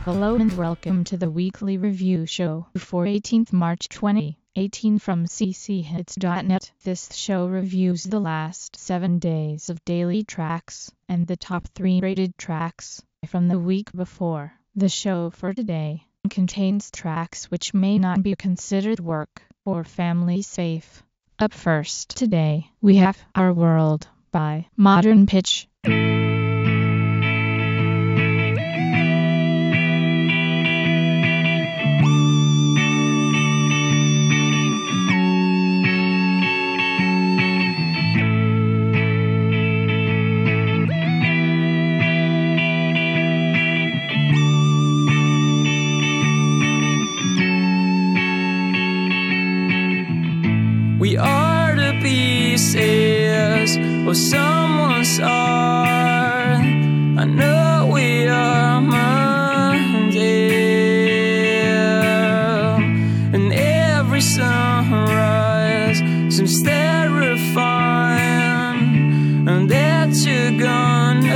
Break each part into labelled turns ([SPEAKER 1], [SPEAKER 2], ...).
[SPEAKER 1] Hello and welcome to the weekly review show for 18th March 2018 from cchits.net. This show reviews the last 7 days of daily tracks and the top 3 rated tracks from the week before. The show for today contains tracks which may not be considered work or family safe. Up first today, we have Our World by Modern Pitch.
[SPEAKER 2] We are the pieces of someone's art. I know we are mundane, and every sunrise seems terrifying, and that you're gone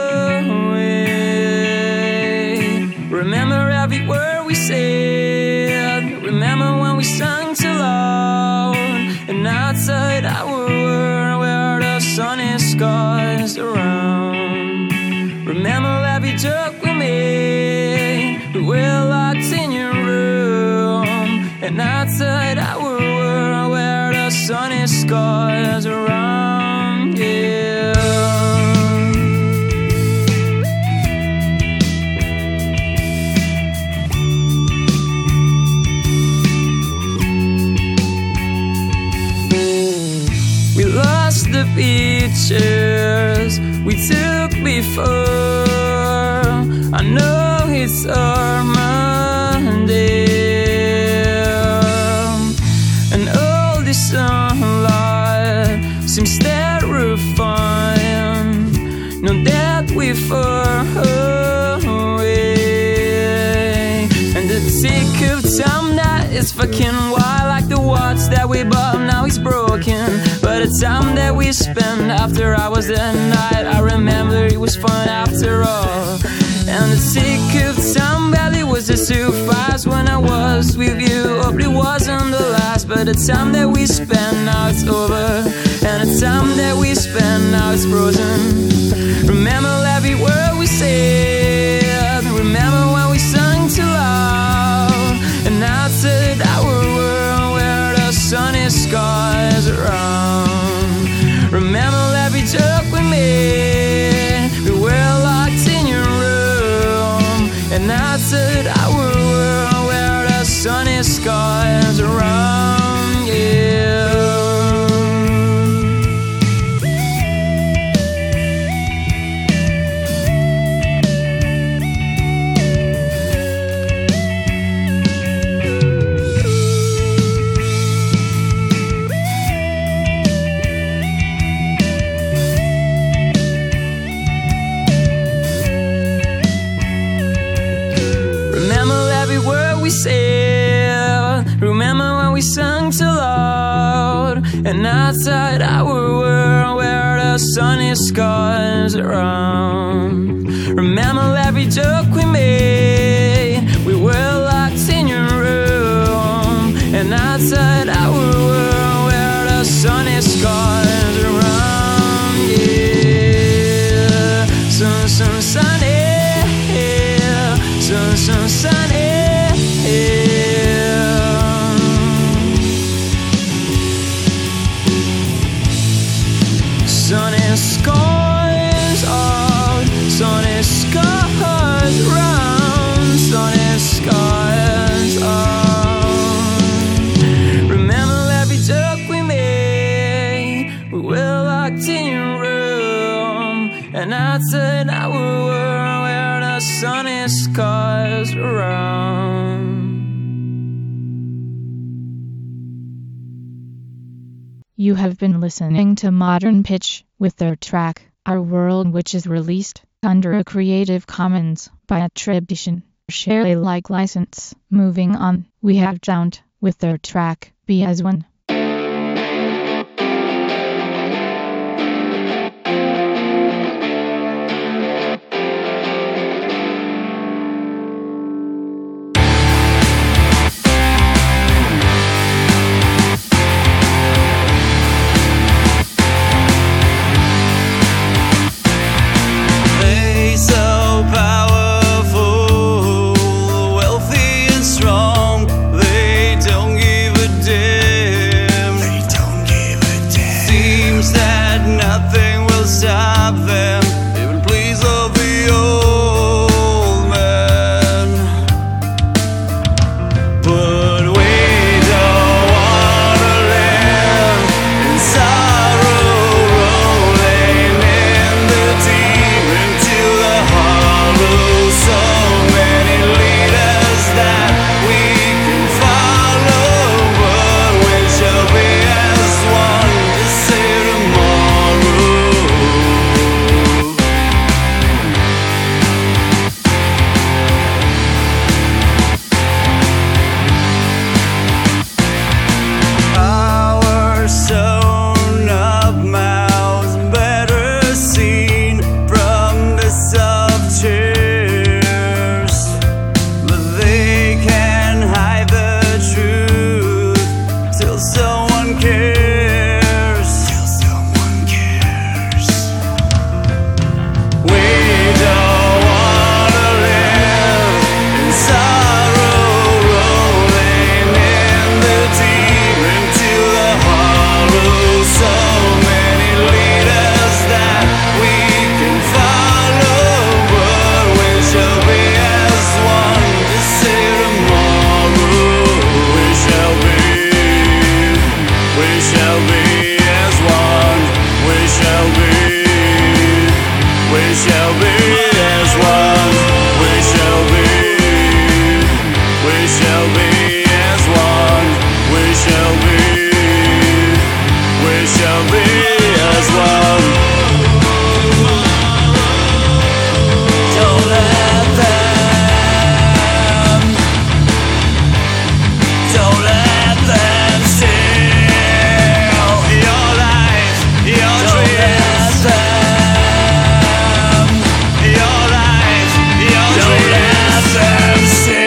[SPEAKER 2] away. Remember every word we said. Remember when we sang too loud. And outside our world where the sunny skies around. Remember every joke we made. We were locked in your room. And outside our world where the sunny skies around. Yeah. We lost the pictures we took before. I know it's our Monday, and all this sunlight seems terrifying. Know that we're far away, and the tick of time that is fucking wild, like the watch that we bought now is broken. But the time that we spent after hours that night, I remember it was fun after all. And the tick of time barely was just too fast when I was with you. Hope it wasn't the last, but the time that we spent now it's over. And the time that we spent now it's frozen. Remember every word we said. Remember when we sang too loud. And outside our world where the sunny skies around. Remember every joke we made. We were locked in your room. And outside our world where the sunny skies around. Yeah. Remember when we sang too loud. And outside our world where the sunny skies around. Remember every joke we made. We were locked in your room. And outside our world where the sunny skies around. Yeah. Sunny. Sunny. Sunny skies out, sunny skies round, sunny skies out. Remember every joke we made. We were locked in your room. And outside our world where the sunny skies around.
[SPEAKER 1] You have been listening to Modern Pitch with their track, Our World, which is released under a Creative Commons by attribution, share Alike license. Moving on, we have Jaunt with their track, Be As One.
[SPEAKER 2] shall be as one. Don't let them, don't let them steal your life, your dreams. Your life, your dreams. Don't let them steal.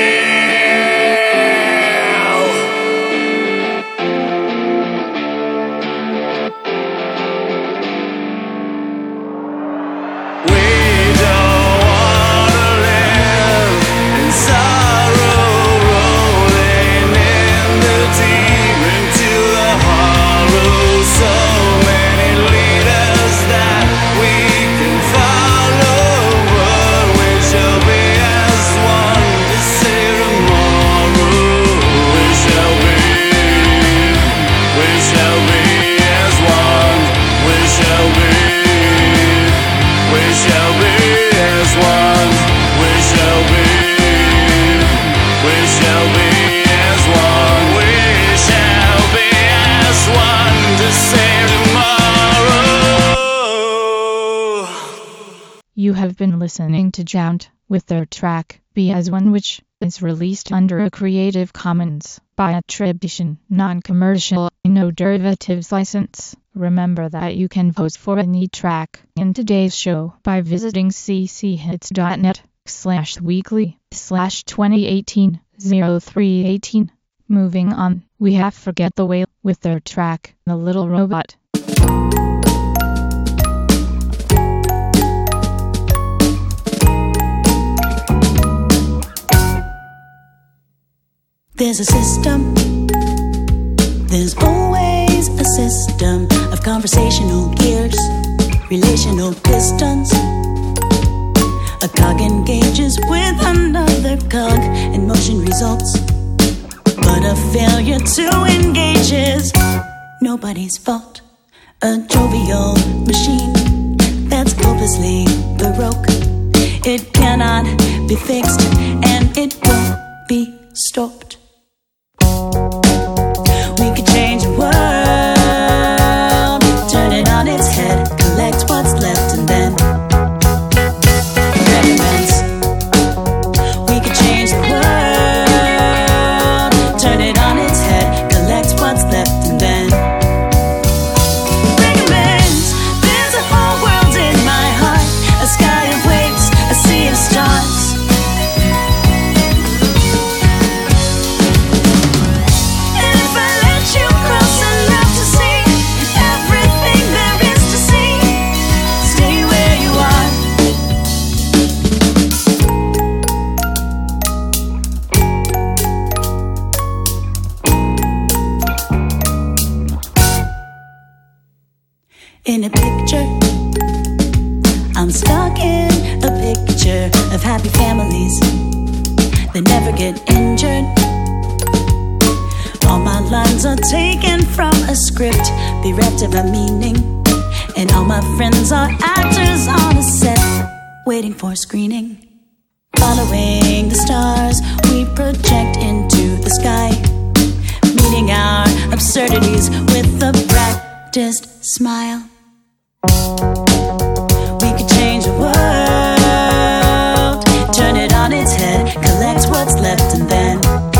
[SPEAKER 1] You have been listening to Jount with their track Be As One, which is released under a Creative Commons by attribution, non-commercial, no derivatives license. Remember that you can vote for any track in today's show by visiting cchits.net/weekly/2018-0318. Moving on, we have Forget the Way with their track The Little Robot.
[SPEAKER 3] There's a system, there's always a system of conversational gears, relational pistons. A cog engages with another cog and motion results. But a failure to engage is nobody's fault. A jovial machine that's hopelessly baroque. It cannot be fixed and it won't be stopped. We could change the world, turn it on its head, collect what's left and then recommence. We could change the world, turn it on its head, collect what's left and then recommence. There's a whole world in my heart, a sky of waves, a sea of stars. In a picture, I'm stuck in a picture of happy families that never get injured. All my lines are taken from a script, bereft of a meaning. And all my friends are actors on a set, waiting for screening. Following the stars, we project into the sky, meeting our absurdities with a practiced smile. We could change the world, turn it on its head, collect what's left and then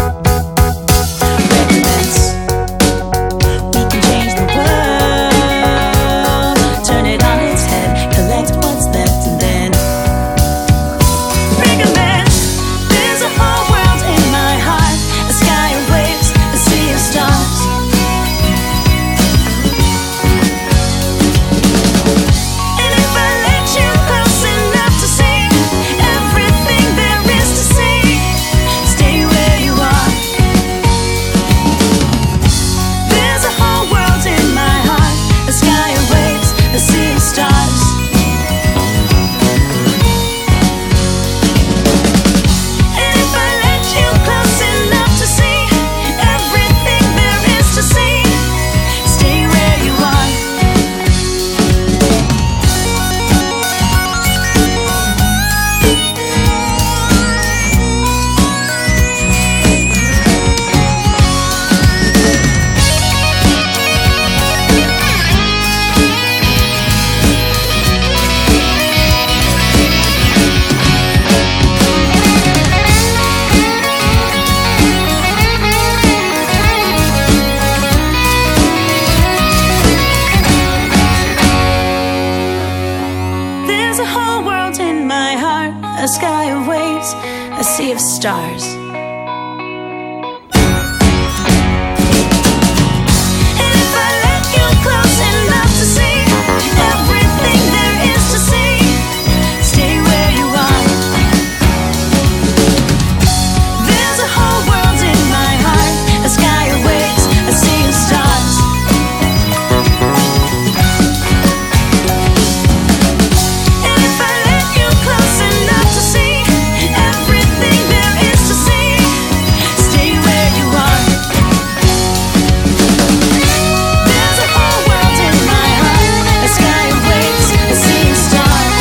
[SPEAKER 3] recommence. We can change the world, turn it on its head, collect what's left and then recommence. There's a whole world in my heart, a sky of waves, a sea of stars. Stay There's a whole world in my heart, a sky of waves, a sea of stars. And if I let you close enough to see everything there is to see, stay where you are. There's a whole world in my heart, a sky of waves, a sea of stars. And if I let you close enough to see everything there is to see, stay where you are. There's a whole world in my heart, a sky of waves, a sea of stars.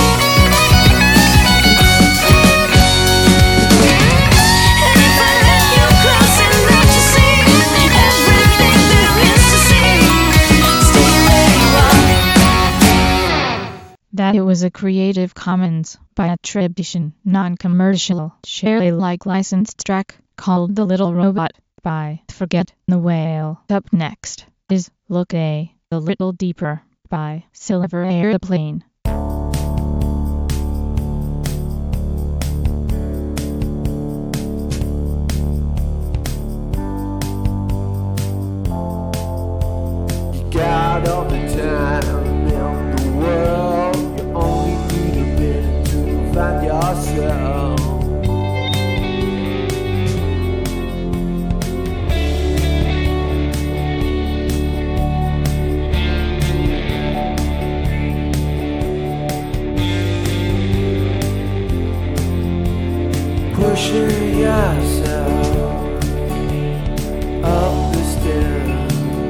[SPEAKER 3] And if I let you close enough to see everything there is to see, stay where you are.
[SPEAKER 1] That it was a Creative Commons by attribution, non-commercial, share Alike licensed track called The Little Robot by Forget the Whale. Up next is Look a Little Deeper by Silver Airplane.
[SPEAKER 4] You got all the time in the world. You only need a minute to find yourself. Pushing yourself up the stairs.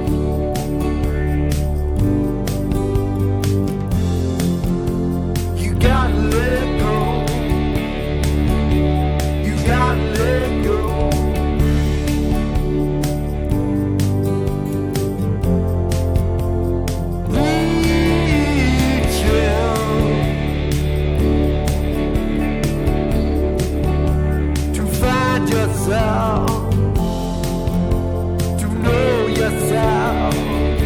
[SPEAKER 4] You gotta let go. You gotta let go. Reaching to find yourself, to know yourself.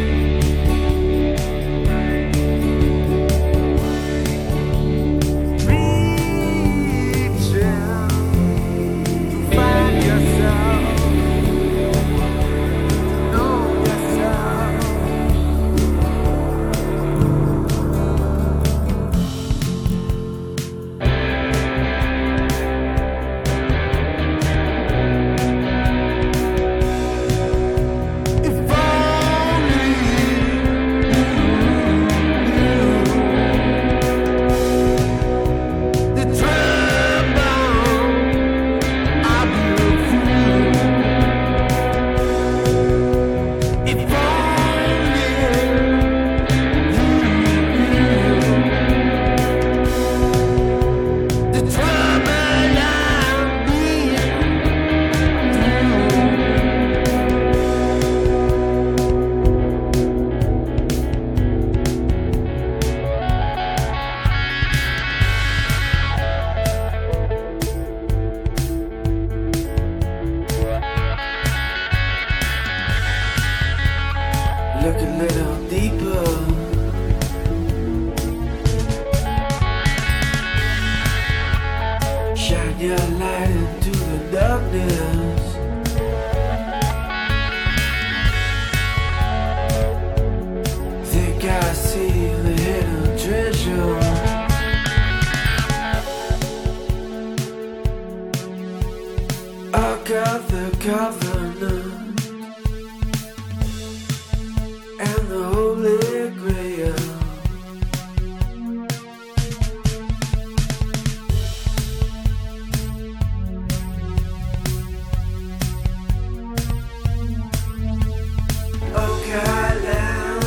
[SPEAKER 4] Look a little deeper. Shine your light into the darkness. Think I see the hidden treasure. I got the covenant and the Holy Grail. Oak Island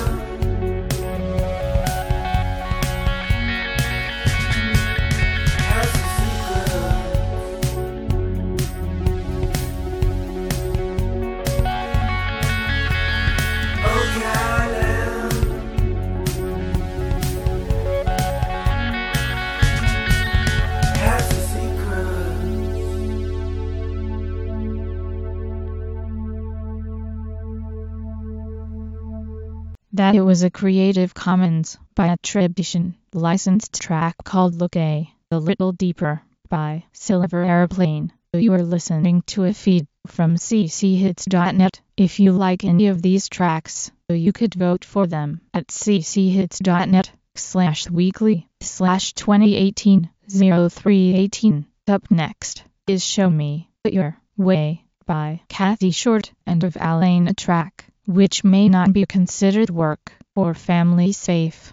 [SPEAKER 4] has a secret. Oak Island has a secret.
[SPEAKER 1] That it was a Creative Commons by attribution, licensed track called Look A Little Deeper by Silver Airplane. You are listening to a feed from cchits.net. If you like any of these tracks, you could vote for them at cchits.net/weekly/2018-0318. Up next is Show Me Your Way by Kathy Short and of Alain, a track which may not be considered work or family safe.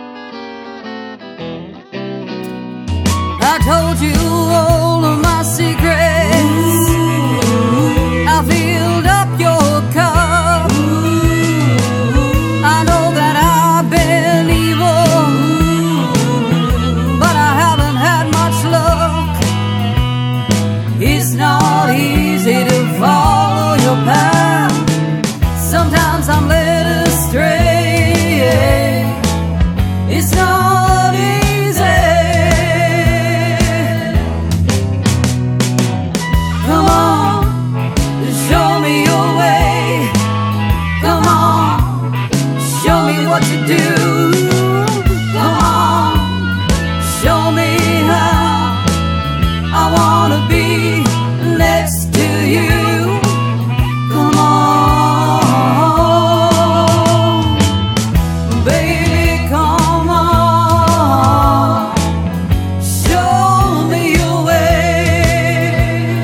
[SPEAKER 5] I told you all of my secrets. I filled up your cup. I know that I've been evil, but I haven't had much luck. It's not easy to follow your path. Sometimes I'm led astray. It's not easy. Come on, show me your way. Come on, show me what to do. Come on, show me how I wanna be next to you. Come on, baby, come on, show me your way.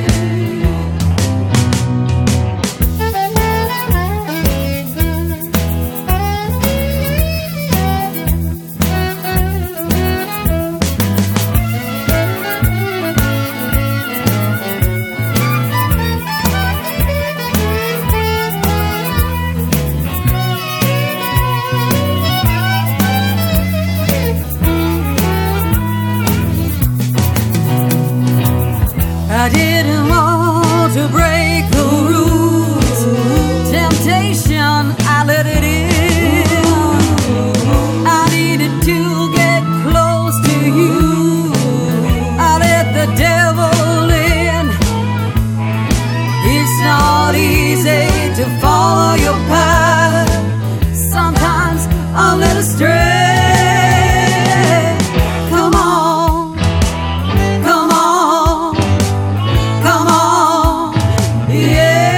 [SPEAKER 5] I didn't want to break the rules. Temptation, I let it in. I needed to get close to you. I let the devil in. It's not easy to follow your path. Sometimes I'm led astray. Come on, come on, come on, yeah.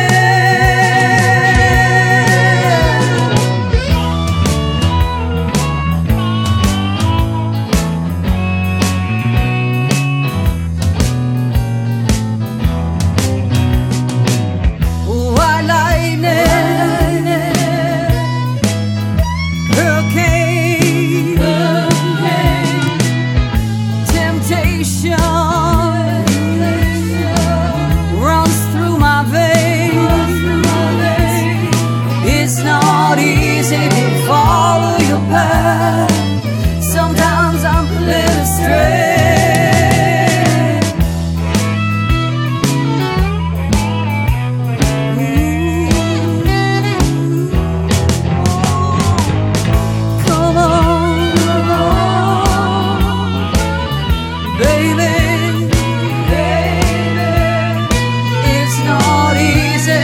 [SPEAKER 5] White lightning, hurricane, temptation runs through my veins. It's not easy to follow your path. Sometimes I'm led astray. Come on, baby, baby, it's not easy.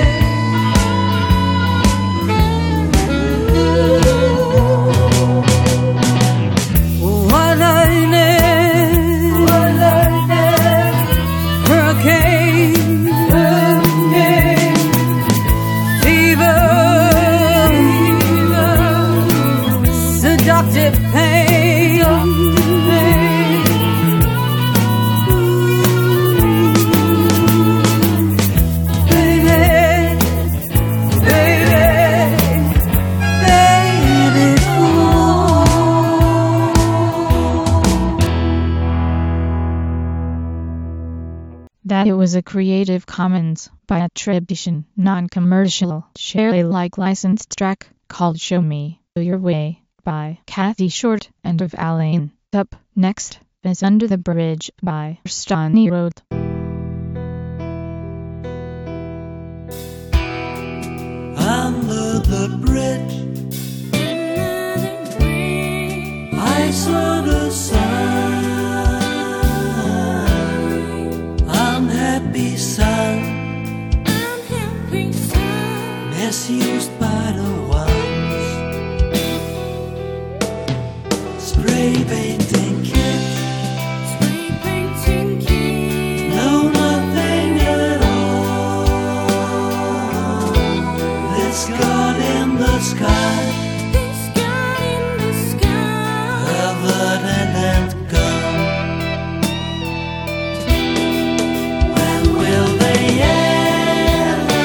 [SPEAKER 5] White lightning, hurricane, fever, seductive pain. Baby, baby, baby, come on.
[SPEAKER 1] That it was a Creative Commons by attribution, non-commercial, share Alike licensed track called Show Me Your Way by Kathy Short and of Alain. Up next is Under the Bridge by Stony Road.
[SPEAKER 6] Under the bridge, I saw the sign. Unhappy son, misused by the ones. Spray painting kit. No, nothing at all. This God in the sky, covered and gone. When will they ever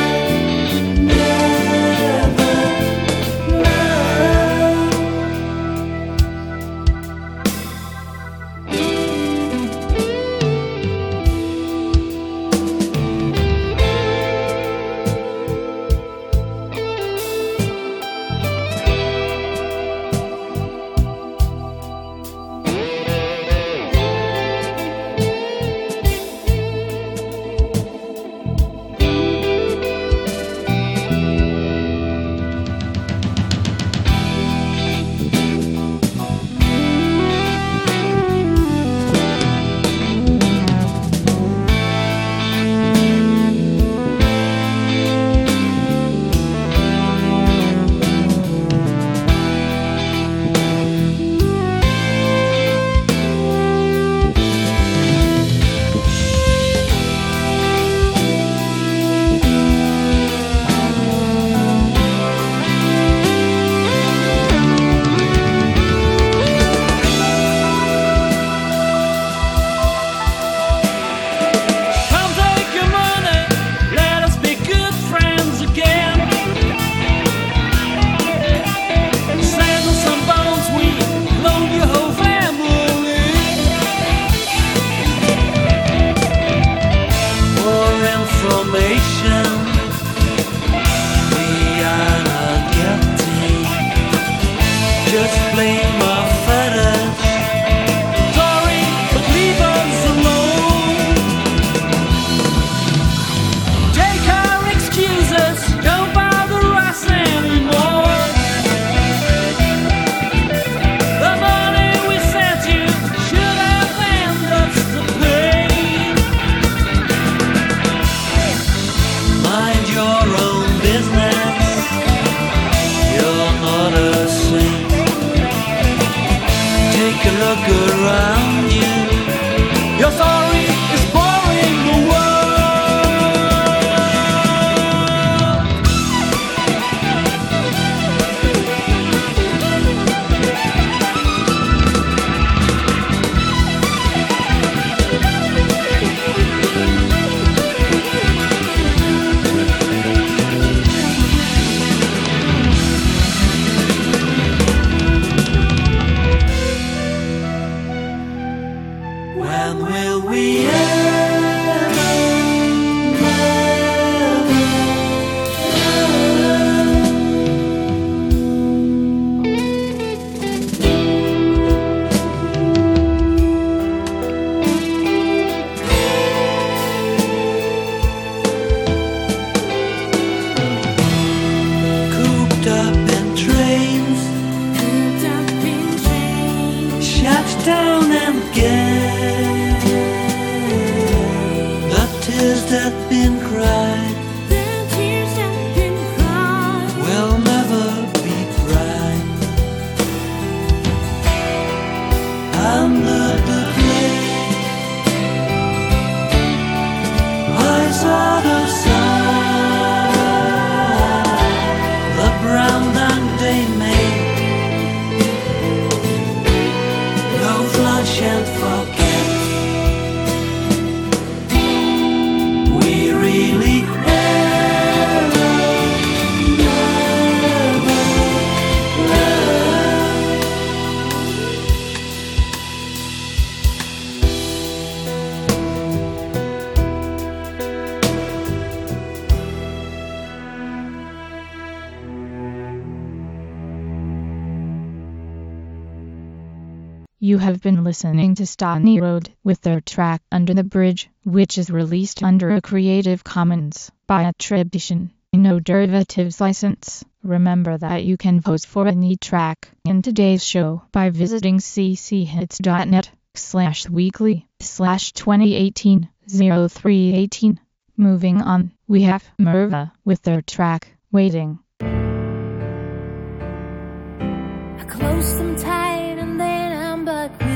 [SPEAKER 1] You have been listening to Stony Road with their track Under the Bridge, which is released under a Creative Commons by attribution, no derivatives license. Remember that you can vote for any track in today's show by visiting cchits.net/weekly/2018-0318. Moving on, we have Merva with their track Waiting.
[SPEAKER 7] I close them tight and then I'm but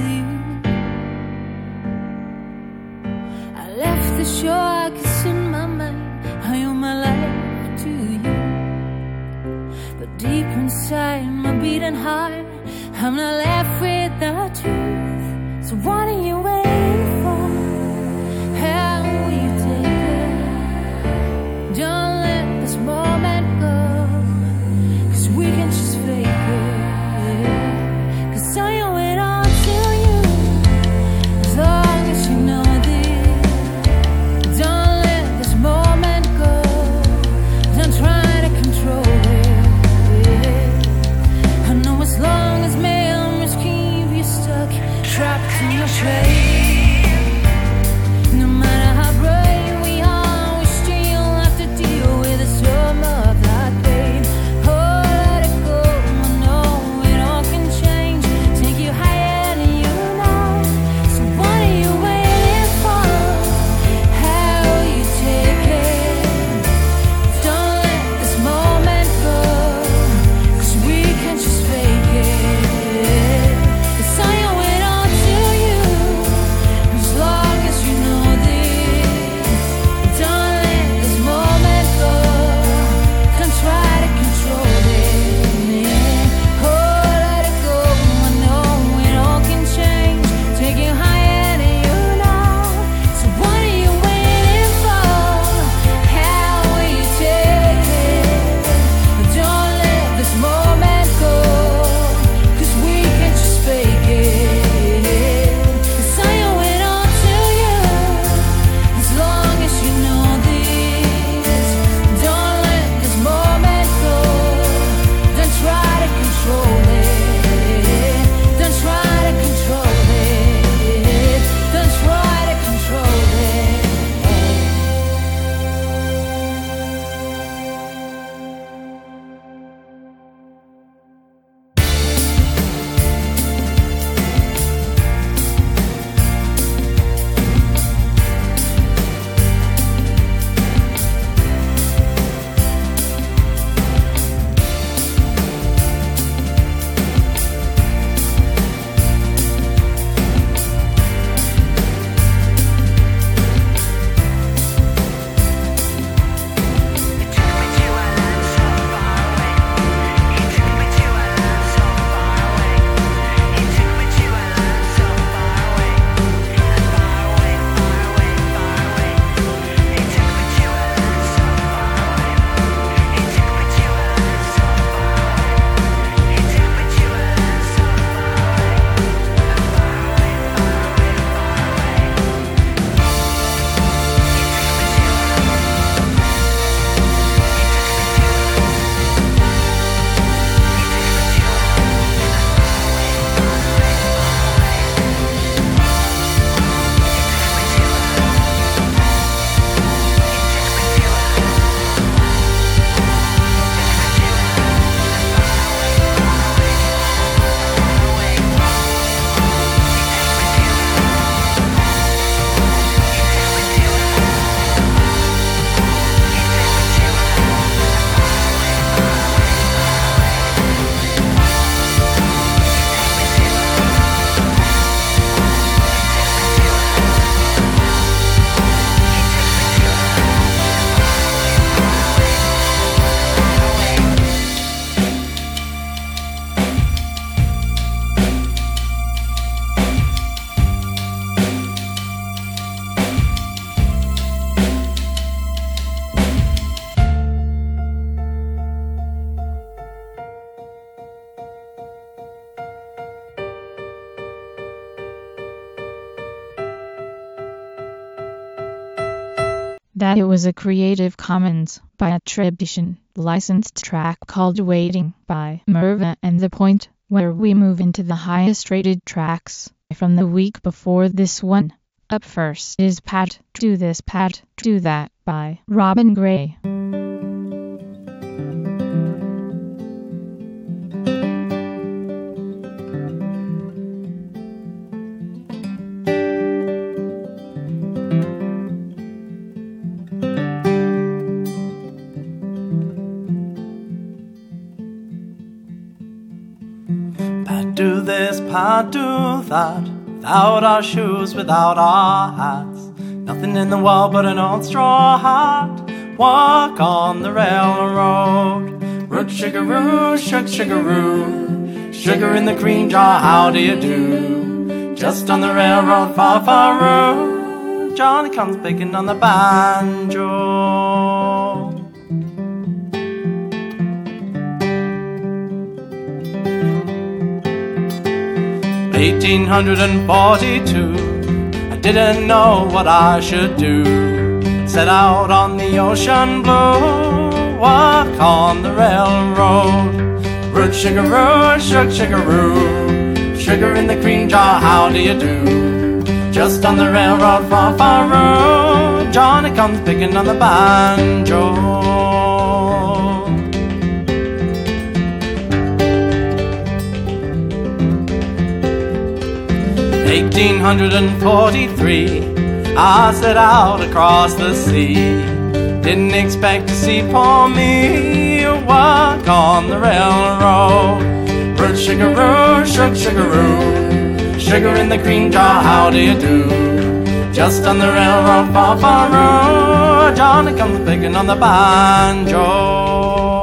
[SPEAKER 5] be sure I can send my mind. I owe my life to you, but deep inside my beating heart, I'm not left with the truth. So what are you waiting for? How will you take it? Don't let this moment go, 'cause we can just fake it. 'Cause I owe it all to you, as long as you know this. Don't let this moment go, don't try to control it. I know as long as memories keep you stuck, trapped in your train. No matter how brave we are, we still have to deal with some of that pain. Oh, let it go, I know it all can change, take you higher than you know. So what are you waiting for? How will you take it? Don't let this moment go, 'cause we can just fake it. 'Cause I owe it all to you, as long as you know this. Don't let this moment go, don't try to control it. Oh, let it go, I know it all can change, take you higher than you know. So what are you waiting for? How will you take it? Don't let this moment go, 'cause we can just fake it. 'Cause I owe it all to you, as long as you know this. Don't let this moment go, don't try to control it. Don't try to control it. Don't try to control it.
[SPEAKER 1] That it was a Creative Commons by attribution, licensed track called Waiting by Merva and The Point, where we move into the highest rated tracks from the week before this one. Up first is Pat, Do This Pat, Do That by Robin Gray.
[SPEAKER 7] Pat do this, Pat do that, without our shoes, without our hats. Nothing in the world but an old straw hat. Walk on the railroad. Root sugaroo, sugaroo. Sugar in the cream jar, how do you do? Just on the railroad, far, far road. Johnny comes picking on the banjo. 1842, I didn't know what I should do. Set out on the ocean blue, walk on the railroad. Root sugaroo, sugaroo. Sugar in the cream jar, how do you do? Just on the railroad, far, far road. Johnny comes picking on the banjo. 1843, I set out across the sea. Didn't expect to see poor me walk on the railroad. Root sugaroo, sugaroo. Sugar in the cream jar, how do you do? Just on the railroad, far, far road. Johnny comes picking on the banjo.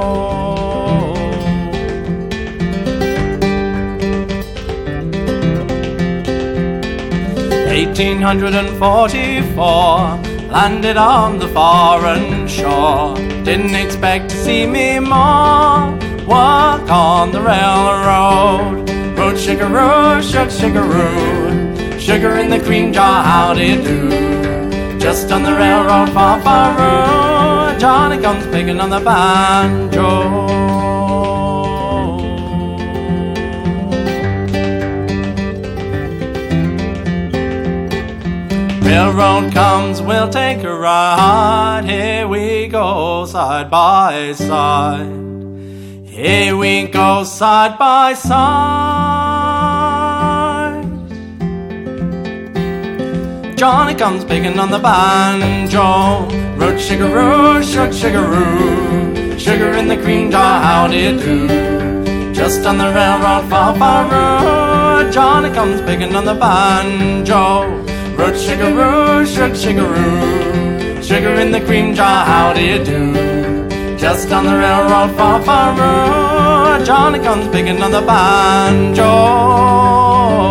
[SPEAKER 7] 1844, landed on the foreign shore. Didn't expect to see me more walk on the railroad. Root sugaroo, sugaroo. Sugar in the cream jar, how do you do? Just on the railroad, far, far road. Johnny comes picking on the banjo. Railroad comes, we'll take a ride. Here we go, side by side. Here we go, side by side. Johnny comes picking on the banjo. Root sugaroo, sugaroo. Sugar in the cream jar, how do you do? Just on the railroad, far, far road. Johnny comes picking on the banjo. Root sugaroo, sugaroo. Sugar in the cream jar, how do you do? Just on the railroad, far, far road. Johnny comes picking on the banjo.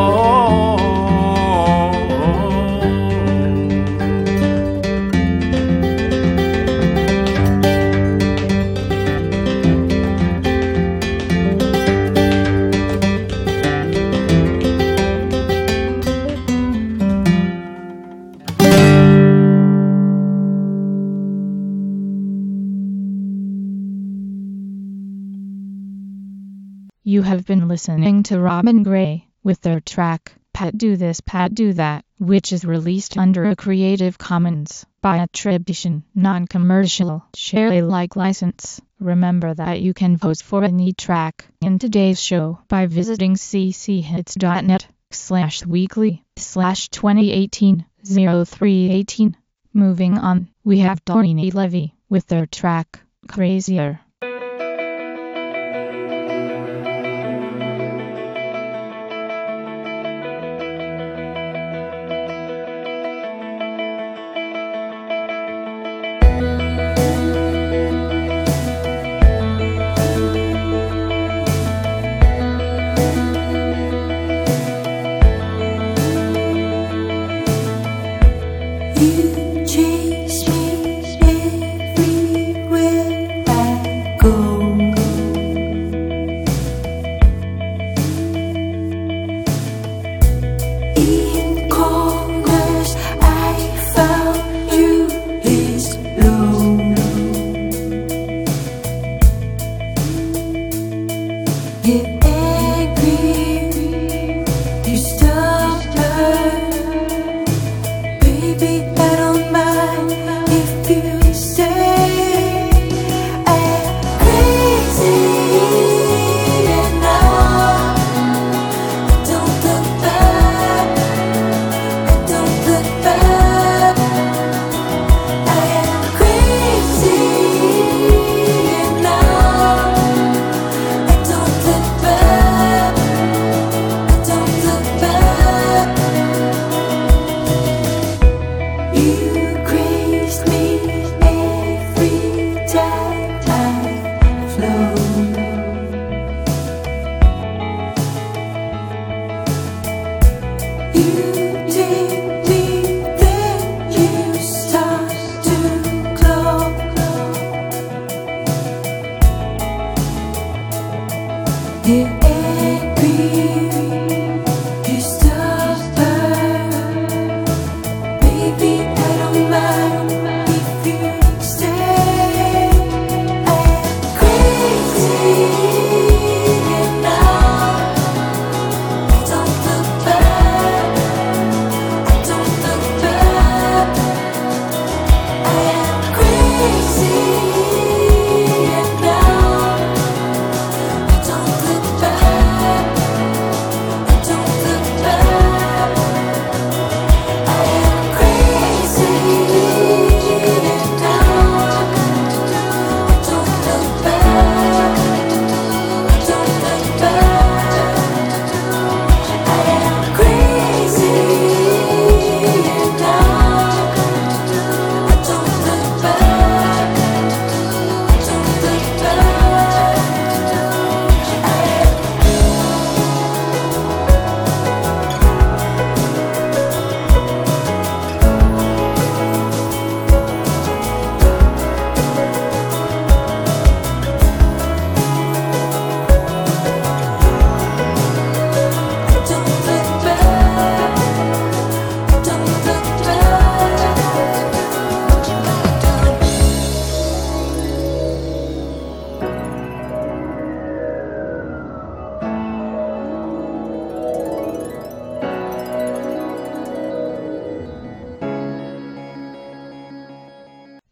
[SPEAKER 1] You have been listening to Robin Gray with their track, Pat Do This, Pat Do That, which is released under a Creative Commons by attribution, non-commercial, share Alike license. Remember that you can vote for any track in today's show by visiting cchits.net/weekly/2018-0318. Moving on, we have Doreen Levy with their track, Crazier.
[SPEAKER 3] You chase me everywhere I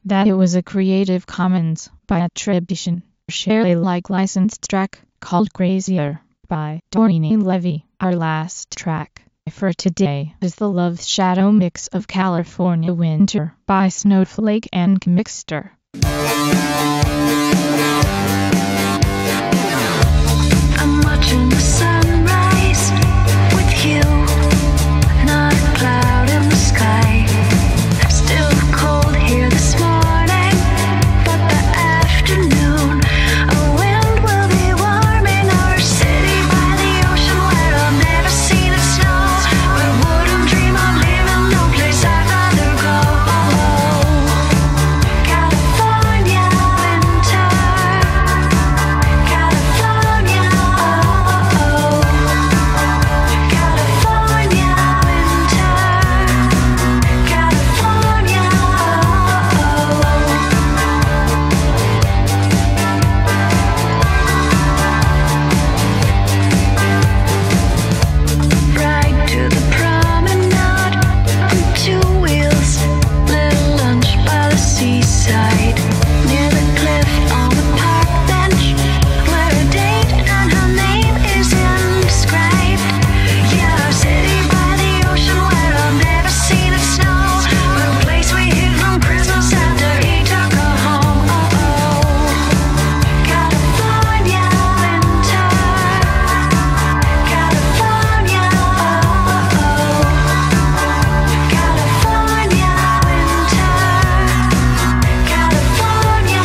[SPEAKER 1] That it was a Creative Commons by attribution, share Alike licensed track called Crazier by Doreen Levy. Our last track for today is the Love Shadow mix of California Winter by Snowflake and Mixter.
[SPEAKER 8] I'm watching the sunrise with you, not a cloud in the sky. Still cold here this morning, but the afternoon, a wind will be warming our city by the ocean where I've never seen it snow. But wouldn't dream of living no place I'd rather go. California winter, California, California winter, California. Ride to the promenade on two wheels, little lunch by the seaside, near the cliff on the park bench, where a date and her name is inscribed. Yeah, our city by the ocean where I've never seen it snow, but a place we hid from Christmas after he took her home. California winter, California, California winter, California.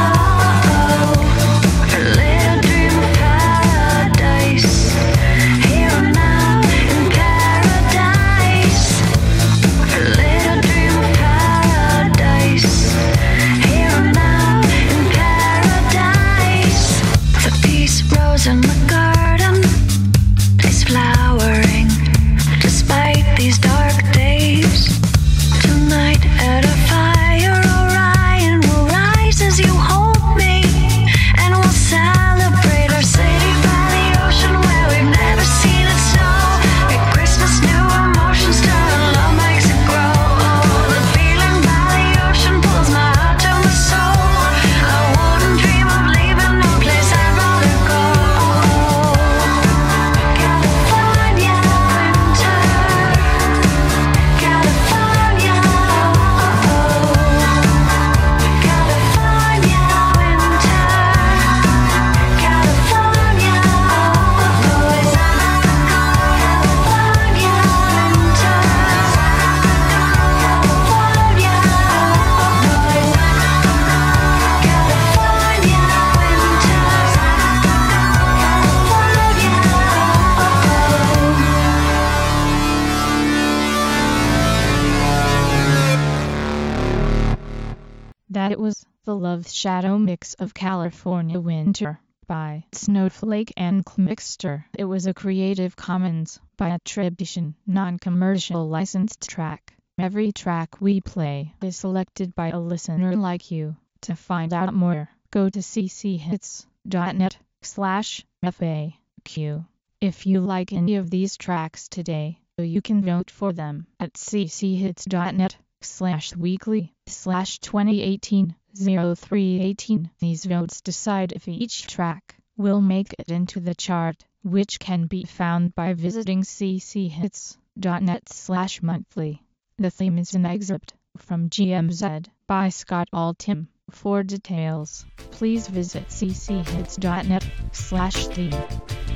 [SPEAKER 8] A little dream of paradise, here and now in paradise. A little dream of paradise, here and now in paradise. The peace rose in the garden is flowering despite these dark days. Tonight at a fire, Orion will rise as you hold me, and we'll celebrate our city by the ocean where we've never seen it snow. At Christmas, new emotions start and love makes it grow. The feeling by the ocean pulls my heart to my soul. I wouldn't dream of leaving no place I'd rather go. California winter, California, California winter, California,
[SPEAKER 1] That it was the Love Shadow mix of California Winter by Snowflake and Mixter. It was a Creative Commons by attribution, non-commercial licensed track. Every track we play is selected by a listener like you. To find out more, go to cchits.net/FAQ. If you like any of these tracks today, you can vote for them at cchits.net/weekly/2018-0318. These votes decide if each track will make it into the chart, which can be found by visiting cchits.net/monthly. The theme is an excerpt from GMZ by Scott Altham. For details, please visit cchits.net/theme.